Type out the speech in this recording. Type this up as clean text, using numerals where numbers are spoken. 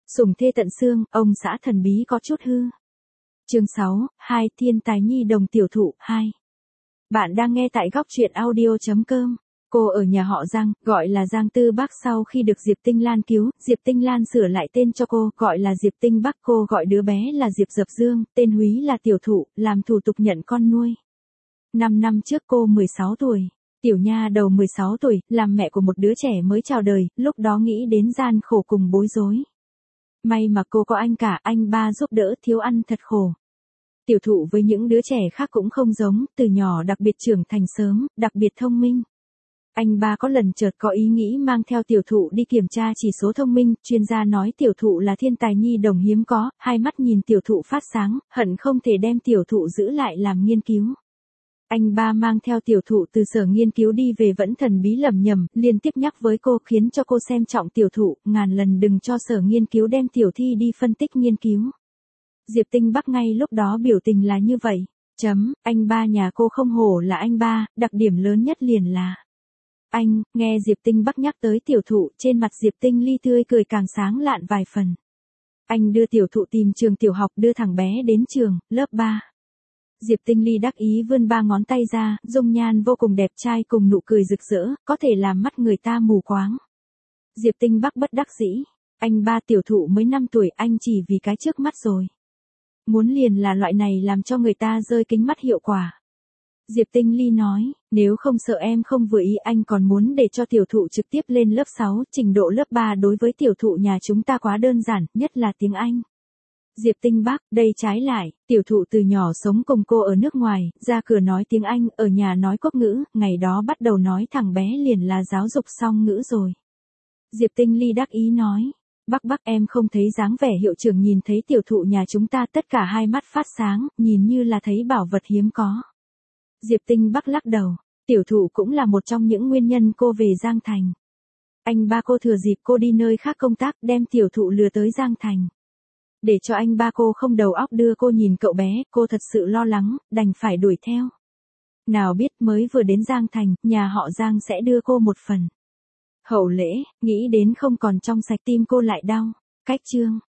Sủng thê tận xương, ông xã thần bí có chút hư. Chương 6, 2 Thiên tài nhi đồng tiểu thụ, 2. Bạn đang nghe tại góc truyện audio.com. Cô ở nhà họ Giang, gọi là Giang Tư Bắc sau khi được Diệp Tinh Lan cứu, Diệp Tinh Lan sửa lại tên cho cô, gọi là Diệp Tinh Bắc, cô gọi đứa bé là Diệp Dập Dương, tên Húy là tiểu thụ, làm thủ tục nhận con nuôi. 5 năm trước cô 16 tuổi. Tiểu nha đầu 16 tuổi, làm mẹ của một đứa trẻ mới chào đời, lúc đó nghĩ đến gian khổ cùng bối rối. May mà cô có anh cả, anh ba giúp đỡ, thiếu ăn thật khổ. Tiểu thụ với những đứa trẻ khác cũng không giống, từ nhỏ đặc biệt trưởng thành sớm, đặc biệt thông minh. Anh ba có lần chợt có ý nghĩ mang theo tiểu thụ đi kiểm tra chỉ số thông minh, chuyên gia nói tiểu thụ là thiên tài nhi đồng hiếm có, hai mắt nhìn tiểu thụ phát sáng, hận không thể đem tiểu thụ giữ lại làm nghiên cứu. Anh ba mang theo tiểu thụ từ sở nghiên cứu đi về vẫn thần bí lẩm nhẩm, liên tiếp nhắc với cô khiến cho cô xem trọng tiểu thụ, ngàn lần đừng cho sở nghiên cứu đem tiểu thi đi phân tích nghiên cứu. Diệp Tinh Bắc ngay lúc đó biểu tình là như vậy. Anh ba nhà cô không hổ là anh ba, đặc điểm lớn nhất liền là. Anh, nghe Diệp Tinh Bắc nhắc tới tiểu thụ, trên mặt Diệp Tinh Ly tươi cười càng sáng lạn vài phần. Anh đưa tiểu thụ tìm trường tiểu học, đưa thằng bé đến trường, lớp 3. Diệp Tinh Ly đắc ý vươn 3 ngón tay ra, dung nhan vô cùng đẹp trai cùng nụ cười rực rỡ, có thể làm mắt người ta mù quáng. Diệp Tinh Bắc bất đắc dĩ, anh ba tiểu thụ mới 5 tuổi, anh chỉ vì cái trước mắt rồi. Muốn liền là loại này làm cho người ta rơi kính mắt hiệu quả. Diệp Tinh Ly nói, nếu không sợ em không vừa ý anh còn muốn để cho tiểu thụ trực tiếp lên lớp 6, trình độ lớp 3 đối với tiểu thụ nhà chúng ta quá đơn giản, nhất là tiếng Anh. Diệp Tinh Bắc, đây trái lại, tiểu thụ từ nhỏ sống cùng cô ở nước ngoài, ra cửa nói tiếng Anh, ở nhà nói quốc ngữ, ngày đó bắt đầu nói thằng bé liền là giáo dục song ngữ rồi. Diệp Tinh Ly đắc ý nói, Bắc em không thấy dáng vẻ hiệu trưởng nhìn thấy tiểu thụ nhà chúng ta tất cả hai mắt phát sáng, nhìn như là thấy bảo vật hiếm có. Diệp Tinh Bắc lắc đầu, tiểu thụ cũng là một trong những nguyên nhân cô về Giang Thành. Anh ba cô thừa dịp cô đi nơi khác công tác đem tiểu thụ lừa tới Giang Thành. Để cho anh ba cô không đầu óc đưa cô nhìn cậu bé, cô thật sự lo lắng, đành phải đuổi theo. Nào biết mới vừa đến Giang Thành, nhà họ Giang sẽ đưa cô một phần hậu lễ, nghĩ đến không còn trong sạch tim cô lại đau. Cách chương